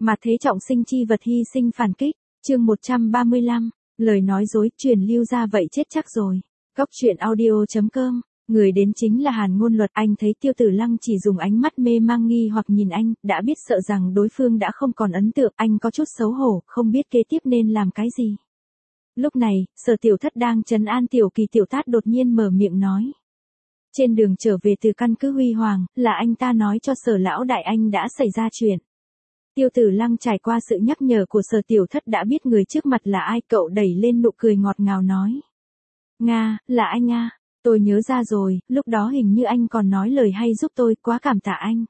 Mà thế trọng sinh chi vật hy sinh phản kích, chương 135, lời nói dối truyền lưu ra vậy chết chắc rồi. Góc truyện audio.com, người đến chính là Hàn Ngôn Luật. Anh thấy Tiêu Tử Lăng chỉ dùng ánh mắt mê mang nghi hoặc nhìn anh, đã biết sợ rằng đối phương đã không còn ấn tượng, anh có chút xấu hổ, không biết kế tiếp nên làm cái gì. Lúc này, Sở Tiểu Thất đang trấn an Tiểu Kỳ Tiểu Tát đột nhiên mở miệng nói. Trên đường trở về từ căn cứ Huy Hoàng, là anh ta nói cho Sở lão đại anh đã xảy ra chuyện. Tiêu Tử Lăng trải qua sự nhắc nhở của Sở Tiểu Thất đã biết người trước mặt là ai, cậu đẩy lên nụ cười ngọt ngào nói. Nga, là anh à, tôi nhớ ra rồi, lúc đó hình như anh còn nói lời hay giúp tôi, quá cảm tạ anh.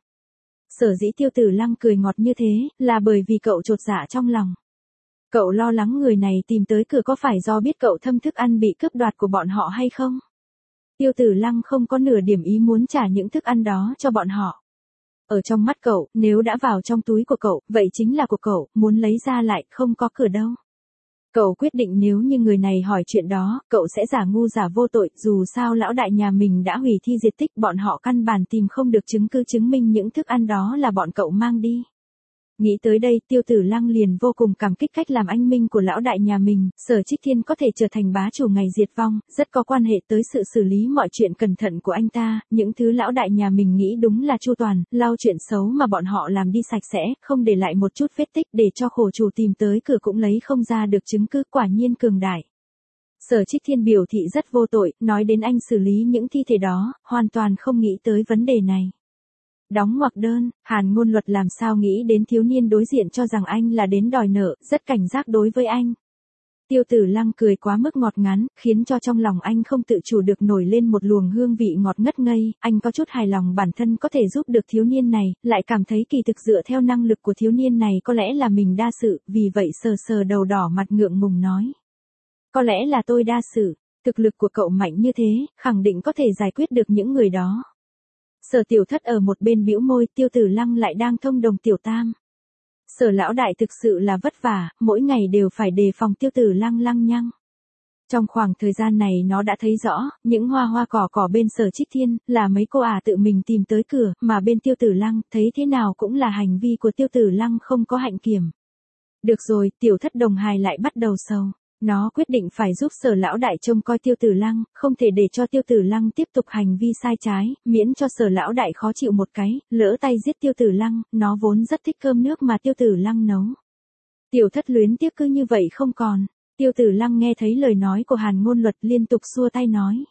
Sở dĩ Tiêu Tử Lăng cười ngọt như thế, là bởi vì cậu chột dạ trong lòng. Cậu lo lắng người này tìm tới cửa có phải do biết cậu thâm thức ăn bị cướp đoạt của bọn họ hay không? Tiêu Tử Lăng không có nửa điểm ý muốn trả những thức ăn đó cho bọn họ. Ở trong mắt cậu, nếu đã vào trong túi của cậu, vậy chính là của cậu, muốn lấy ra lại không có cửa đâu. Cậu quyết định nếu như người này hỏi chuyện đó, cậu sẽ giả ngu giả vô tội, dù sao lão đại nhà mình đã hủy thi diệt tích, bọn họ căn bản tìm không được chứng cứ chứng minh những thức ăn đó là bọn cậu mang đi. Nghĩ tới đây, Tiêu Tử Lăng liền vô cùng cảm kích cách làm anh minh của lão đại nhà mình. Sở Trích Thiên có thể trở thành bá chủ ngày diệt vong, rất có quan hệ tới sự xử lý mọi chuyện cẩn thận của anh ta. Những thứ lão đại nhà mình nghĩ đúng là chu toàn, lau chuyện xấu mà bọn họ làm đi sạch sẽ, không để lại một chút vết tích, để cho khổ chủ tìm tới cửa cũng lấy không ra được chứng cứ, quả nhiên cường đại. Sở Trích Thiên biểu thị rất vô tội, nói đến anh xử lý những thi thể đó, hoàn toàn không nghĩ tới vấn đề này. Đóng ngoặc đơn, Hàn Ngôn Luật làm sao nghĩ đến thiếu niên đối diện cho rằng anh là đến đòi nợ, rất cảnh giác đối với anh. Tiêu Tử Lăng cười quá mức ngọt ngắn, khiến cho trong lòng anh không tự chủ được nổi lên một luồng hương vị ngọt ngất ngây, anh có chút hài lòng bản thân có thể giúp được thiếu niên này, lại cảm thấy kỳ thực dựa theo năng lực của thiếu niên này có lẽ là mình đa sự, vì vậy sờ sờ đầu đỏ mặt ngượng ngùng nói. Có lẽ là tôi đa sự, thực lực của cậu mạnh như thế, khẳng định có thể giải quyết được những người đó. Sở Tiểu Thất ở một bên bĩu môi, Tiêu Tử Lăng lại đang thông đồng Tiểu Tam. Sở lão đại thực sự là vất vả, mỗi ngày đều phải đề phòng Tiêu Tử Lăng lăng nhăng. Trong khoảng thời gian này nó đã thấy rõ, những hoa cỏ bên Sở Trích Thiên, là mấy cô tự mình tìm tới cửa, mà bên Tiêu Tử Lăng, thấy thế nào cũng là hành vi của Tiêu Tử Lăng không có hạnh kiểm. Được rồi, Tiểu Thất đồng hài lại bắt đầu sầu. Nó quyết định phải giúp Sở lão đại trông coi Tiêu Tử Lăng, không thể để cho Tiêu Tử Lăng tiếp tục hành vi sai trái, miễn cho Sở lão đại khó chịu một cái, lỡ tay giết Tiêu Tử Lăng, nó vốn rất thích cơm nước mà Tiêu Tử Lăng nấu. Tiểu Thất luyến tiếc cứ như vậy không còn. Tiêu Tử Lăng nghe thấy lời nói của Hàn Ngôn Luật liên tục xua tay nói.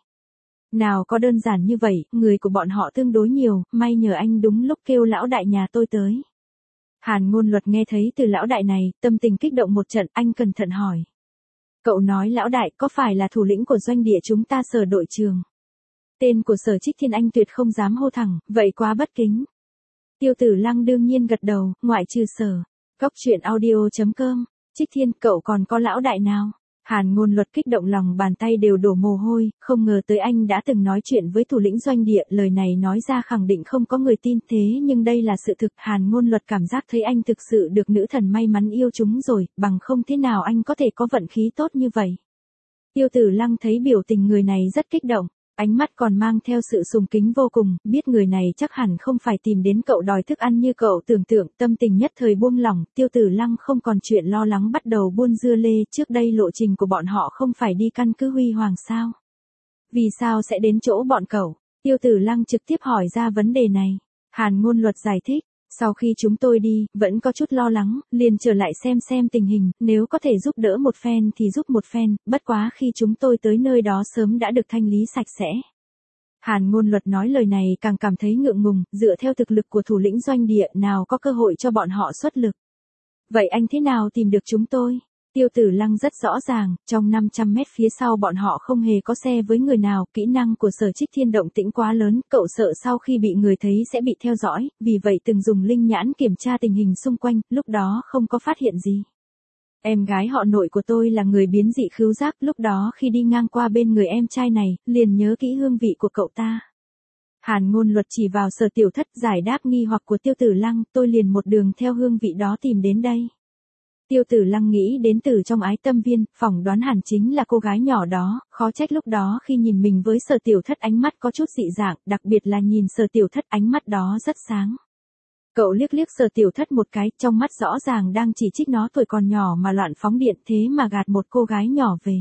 Nào có đơn giản như vậy, người của bọn họ tương đối nhiều, may nhờ anh đúng lúc kêu lão đại nhà tôi tới. Hàn Ngôn Luật nghe thấy từ lão đại này, tâm tình kích động một trận, anh cẩn thận hỏi. Cậu nói lão đại có phải là thủ lĩnh của doanh địa chúng ta Sở đội trường? Tên của Sở Trích Thiên anh tuyệt không dám hô thẳng, vậy quá bất kính. Tiêu Tử Lăng đương nhiên gật đầu, ngoại trừ Sở. Góc truyện audio.com, Trích Thiên cậu còn có lão đại nào? Hàn Ngôn Luật kích động lòng bàn tay đều đổ mồ hôi, không ngờ tới anh đã từng nói chuyện với thủ lĩnh doanh địa, lời này nói ra khẳng định không có người tin, thế nhưng đây là sự thực. Hàn Ngôn Luật cảm giác thấy anh thực sự được nữ thần may mắn yêu chúng rồi, bằng không thế nào anh có thể có vận khí tốt như vậy. Tiêu Tử Lăng thấy biểu tình người này rất kích động, ánh mắt còn mang theo sự sùng kính vô cùng, biết người này chắc hẳn không phải tìm đến cậu đòi thức ăn như cậu tưởng tượng, tâm tình nhất thời buông lỏng, Tiêu Tử Lăng không còn chuyện lo lắng bắt đầu buôn dưa lê, trước đây lộ trình của bọn họ không phải đi căn cứ Huy Hoàng sao? Vì sao sẽ đến chỗ bọn cậu? Tiêu Tử Lăng trực tiếp hỏi ra vấn đề này. Hàn Ngôn Luật giải thích. Sau khi chúng tôi đi, vẫn có chút lo lắng, liền trở lại xem tình hình, nếu có thể giúp đỡ một phen thì giúp một phen, bất quá khi chúng tôi tới nơi đó sớm đã được thanh lý sạch sẽ. Hàn Ngôn Luật nói lời này càng cảm thấy ngượng ngùng, dựa theo thực lực của thủ lĩnh doanh địa nào có cơ hội cho bọn họ xuất lực. Vậy anh thế nào tìm được chúng tôi? Tiêu Tử Lăng rất rõ ràng, trong 500 mét phía sau bọn họ không hề có xe với người nào, kỹ năng của Sở Trích Thiên động tĩnh quá lớn, cậu sợ sau khi bị người thấy sẽ bị theo dõi, vì vậy từng dùng linh nhãn kiểm tra tình hình xung quanh, lúc đó không có phát hiện gì. Em gái họ nội của tôi là người biến dị khứu giác, lúc đó khi đi ngang qua bên người em trai này, liền nhớ kỹ hương vị của cậu ta. Hàn Ngôn Luật chỉ vào Sở Tiểu Thất giải đáp nghi hoặc của Tiêu Tử Lăng, tôi liền một đường theo hương vị đó tìm đến đây. Tiêu Tử Lăng nghĩ đến từ trong ái tâm viên, phỏng đoán hẳn chính là cô gái nhỏ đó, khó trách lúc đó khi nhìn mình với Sở Tiểu Thất ánh mắt có chút dị dạng, đặc biệt là nhìn Sở Tiểu Thất ánh mắt đó rất sáng. Cậu liếc liếc Sở Tiểu Thất một cái, trong mắt rõ ràng đang chỉ trích nó tuổi còn nhỏ mà loạn phóng điện thế mà gạt một cô gái nhỏ về.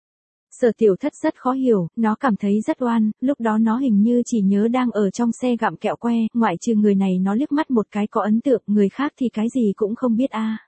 Sở Tiểu Thất rất khó hiểu, nó cảm thấy rất oan, lúc đó nó hình như chỉ nhớ đang ở trong xe gặm kẹo que, ngoại trừ người này nó liếc mắt một cái có ấn tượng, người khác thì cái gì cũng không biết a.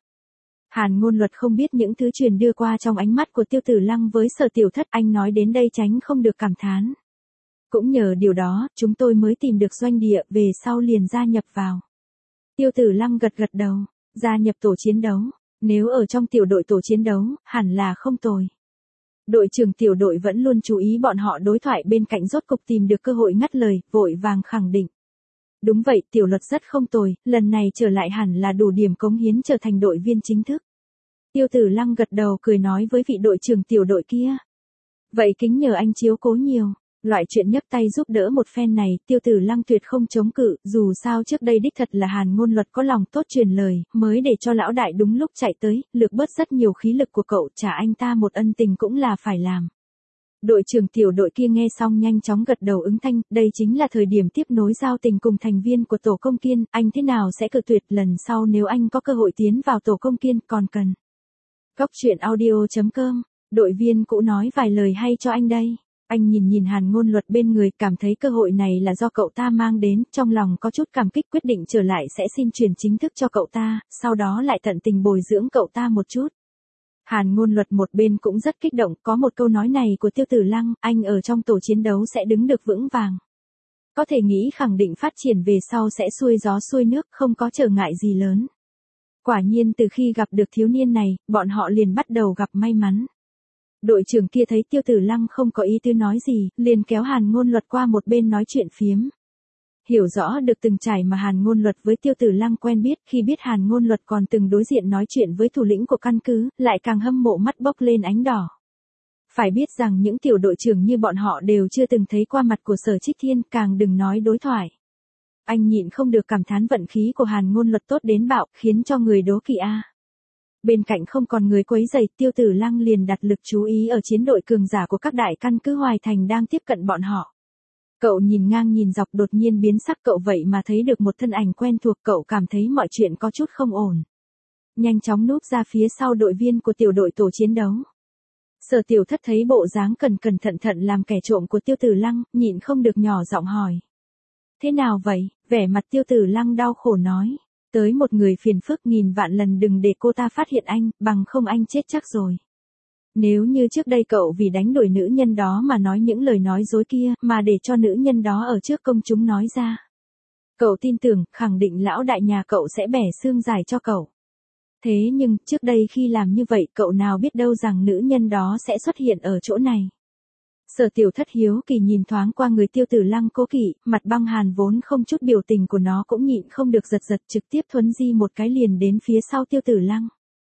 Hàn Ngôn Luật không biết những thứ truyền đưa qua trong ánh mắt của Tiêu Tử Lăng với Sở Tiểu Thất, anh nói đến đây tránh không được cảm thán. Cũng nhờ điều đó, chúng tôi mới tìm được doanh địa, về sau liền gia nhập vào. Tiêu Tử Lăng gật gật đầu, gia nhập tổ chiến đấu, nếu ở trong tiểu đội tổ chiến đấu, hẳn là không tồi. Đội trưởng tiểu đội vẫn luôn chú ý bọn họ đối thoại bên cạnh rốt cục tìm được cơ hội ngắt lời, vội vàng khẳng định. Đúng vậy, Tiểu Luật rất không tồi, lần này trở lại hẳn là đủ điểm cống hiến trở thành đội viên chính thức. Tiêu Tử Lăng gật đầu cười nói với vị đội trưởng tiểu đội kia. Vậy kính nhờ anh chiếu cố nhiều. Loại chuyện nhấc tay giúp đỡ một phen này, Tiêu Tử Lăng tuyệt không chống cự, dù sao trước đây đích thật là Hàn Ngôn Luật có lòng tốt truyền lời, mới để cho lão đại đúng lúc chạy tới, lược bớt rất nhiều khí lực của cậu, trả anh ta một ân tình cũng là phải làm. Đội trưởng tiểu đội kia nghe xong nhanh chóng gật đầu ứng thanh, đây chính là thời điểm tiếp nối giao tình cùng thành viên của tổ công kiên, anh thế nào sẽ cự tuyệt, lần sau nếu anh có cơ hội tiến vào tổ công kiên còn cần. Góc truyện audio.com, đội viên cũ nói vài lời hay cho anh đây. Anh nhìn Hàn Ngôn Luật bên người, cảm thấy cơ hội này là do cậu ta mang đến, trong lòng có chút cảm kích, quyết định trở lại sẽ xin truyền chính thức cho cậu ta, sau đó lại tận tình bồi dưỡng cậu ta một chút. Hàn Ngôn Luật một bên cũng rất kích động, có một câu nói này của Tiêu Tử Lăng, anh ở trong tổ chiến đấu sẽ đứng được vững vàng. Có thể nghĩ khẳng định phát triển về sau sẽ xuôi gió xuôi nước, không có trở ngại gì lớn. Quả nhiên từ khi gặp được thiếu niên này, bọn họ liền bắt đầu gặp may mắn. Đội trưởng kia thấy Tiêu Tử Lăng không có ý tứ nói gì, liền kéo Hàn Ngôn Luật qua một bên nói chuyện phiếm. Hiểu rõ được từng trải mà Hàn Ngôn Luật với Tiêu Tử Lăng quen biết, khi biết Hàn Ngôn Luật còn từng đối diện nói chuyện với thủ lĩnh của căn cứ, lại càng hâm mộ mắt bốc lên ánh đỏ. Phải biết rằng những tiểu đội trưởng như bọn họ đều chưa từng thấy qua mặt của Sở Trích Thiên, càng đừng nói đối thoại. Anh nhịn không được cảm thán vận khí của Hàn Ngôn Luật tốt đến bạo, khiến cho người đố kỵ a. Bên cạnh không còn người quấy rầy, Tiêu Tử Lăng liền đặt lực chú ý ở chiến đội cường giả của các đại căn cứ Hoài Thành đang tiếp cận bọn họ. Cậu nhìn ngang nhìn dọc đột nhiên biến sắc, cậu vậy mà thấy được một thân ảnh quen thuộc, cậu cảm thấy mọi chuyện có chút không ổn. Nhanh chóng núp ra phía sau đội viên của tiểu đội tổ chiến đấu. Sở Tiểu Thất thấy bộ dáng cẩn cẩn thận thận làm kẻ trộm của Tiêu Tử Lăng, nhịn không được nhỏ giọng hỏi. Thế nào vậy? Vẻ mặt Tiêu Tử Lăng đau khổ nói. Tới một người phiền phức, nghìn vạn lần đừng để cô ta phát hiện anh, bằng không anh chết chắc rồi. Nếu như trước đây cậu vì đánh đuổi nữ nhân đó mà nói những lời nói dối kia, mà để cho nữ nhân đó ở trước công chúng nói ra. Cậu tin tưởng, khẳng định lão đại nhà cậu sẽ bẻ xương giải cho cậu. Thế nhưng, trước đây khi làm như vậy, cậu nào biết đâu rằng nữ nhân đó sẽ xuất hiện ở chỗ này. Sở Tiểu Thất hiếu kỳ nhìn thoáng qua người Tiêu Tử Lăng cố kỵ, mặt băng hàn vốn không chút biểu tình của nó cũng nhịn không được giật giật, trực tiếp thuấn di một cái liền đến phía sau Tiêu Tử Lăng.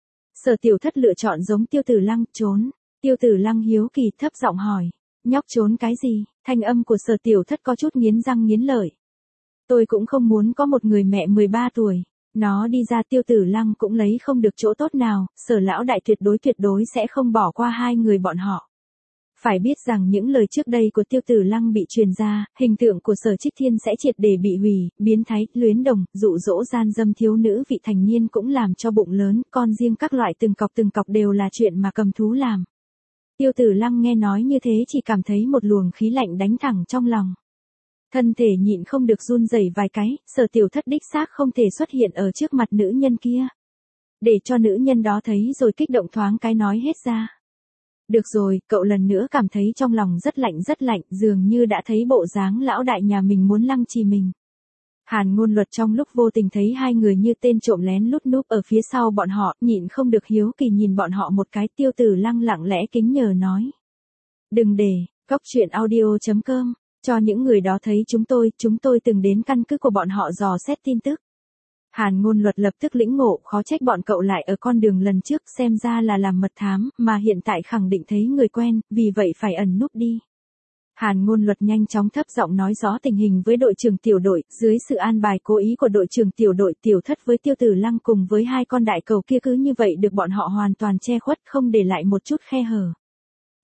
Sở Tiểu Thất lựa chọn giống Tiêu Tử Lăng, trốn. Tiêu Tử Lăng hiếu kỳ thấp giọng hỏi, nhóc trốn cái gì? Thanh âm của Sở Tiểu Thất có chút nghiến răng nghiến lợi. Tôi cũng không muốn có một người mẹ 13 tuổi. Nó đi ra, Tiêu Tử Lăng cũng lấy không được chỗ tốt nào, Sở lão đại tuyệt đối sẽ không bỏ qua hai người bọn họ. Phải biết rằng những lời trước đây của Tiêu Tử Lăng bị truyền ra, hình tượng của Sở Trích Thiên sẽ triệt để bị hủy, biến thái, luyến đồng, dụ dỗ gian dâm thiếu nữ vị thành niên cũng làm cho bụng lớn, con riêng các loại từng cọc đều là chuyện mà cầm thú làm. Tiêu Tử Lăng nghe nói như thế chỉ cảm thấy một luồng khí lạnh đánh thẳng trong lòng. Thân thể nhịn không được run rẩy vài cái, Sở Tiểu Thất đích xác không thể xuất hiện ở trước mặt nữ nhân kia. Để cho nữ nhân đó thấy rồi kích động thoáng cái nói hết ra. Được rồi, cậu lần nữa cảm thấy trong lòng rất lạnh, dường như đã thấy bộ dáng lão đại nhà mình muốn lăng trì mình. Hàn Ngôn Luật trong lúc vô tình thấy hai người như tên trộm lén lút núp ở phía sau bọn họ, nhịn không được hiếu kỳ nhìn bọn họ một cái. Tiêu Tử Lăng lặng lẽ kính nhờ nói. Đừng để, góc truyện audio.com, cho những người đó thấy chúng tôi từng đến căn cứ của bọn họ dò xét tin tức. Hàn Ngôn Luật lập tức lĩnh ngộ, khó trách bọn cậu lại ở con đường lần trước, xem ra là làm mật thám, mà hiện tại khẳng định thấy người quen, vì vậy phải ẩn núp đi. Hàn Ngôn Luật nhanh chóng thấp giọng nói rõ tình hình với đội trưởng tiểu đội, dưới sự an bài cố ý của đội trưởng tiểu đội Tiểu Thất với Tiêu Tử Lăng cùng với hai con đại cầu kia cứ như vậy được bọn họ hoàn toàn che khuất, không để lại một chút khe hở.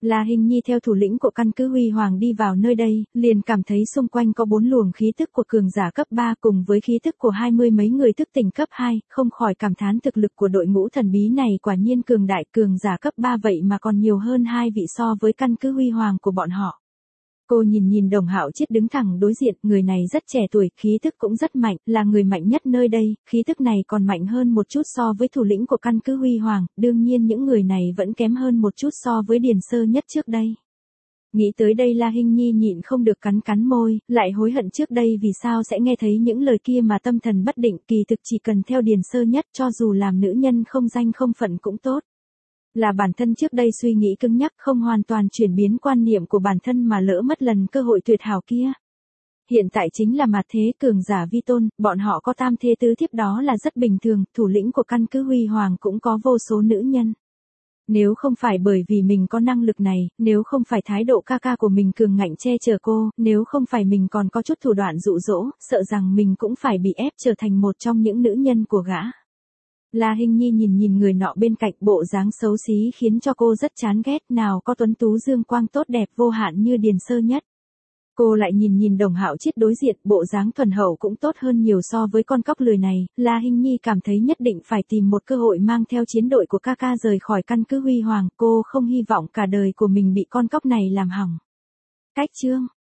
La Hinh Nhi theo thủ lĩnh của căn cứ Huy Hoàng đi vào nơi đây, liền cảm thấy xung quanh có 4 luồng khí tức của cường giả cấp 3 cùng với khí tức của 20 mấy người thức tỉnh cấp 2, không khỏi cảm thán thực lực của đội ngũ thần bí này quả nhiên cường đại, cường giả cấp 3 vậy mà còn nhiều hơn 2 vị so với căn cứ Huy Hoàng của bọn họ. Cô nhìn Đồng Hạo Chiết đứng thẳng đối diện, người này rất trẻ tuổi, khí tức cũng rất mạnh, là người mạnh nhất nơi đây, khí tức này còn mạnh hơn một chút so với thủ lĩnh của căn cứ Huy Hoàng, đương nhiên những người này vẫn kém hơn một chút so với Điền Sơ Nhất trước đây. Nghĩ tới đây La Hinh Nhi nhịn không được cắn môi, lại hối hận trước đây vì sao sẽ nghe thấy những lời kia mà tâm thần bất định, kỳ thực chỉ cần theo Điền Sơ Nhất cho dù làm nữ nhân không danh không phận cũng tốt. Là bản thân trước đây suy nghĩ cứng nhắc không hoàn toàn chuyển biến quan niệm của bản thân mà lỡ mất lần cơ hội tuyệt hảo kia. Hiện tại chính là mặt thế cường giả vi tôn, bọn họ có tam thê tứ thiếp đó là rất bình thường, thủ lĩnh của căn cứ Huy Hoàng cũng có vô số nữ nhân. Nếu không phải bởi vì mình có năng lực này, nếu không phải thái độ ca ca của mình cường ngạnh che chở cô, nếu không phải mình còn có chút thủ đoạn dụ dỗ, sợ rằng mình cũng phải bị ép trở thành một trong những nữ nhân của gã. La Hinh Nhi nhìn người nọ bên cạnh, bộ dáng xấu xí khiến cho cô rất chán ghét, nào có tuấn tú dương quang tốt đẹp vô hạn như Điền Sơ Nhất. Cô lại nhìn Đồng Hạo Chiết đối diện, bộ dáng thuần hậu cũng tốt hơn nhiều so với con cóc lười này, La Hinh Nhi cảm thấy nhất định phải tìm một cơ hội mang theo chiến đội của ca ca rời khỏi căn cứ Huy Hoàng, cô không hy vọng cả đời của mình bị con cóc này làm hỏng. Cách chương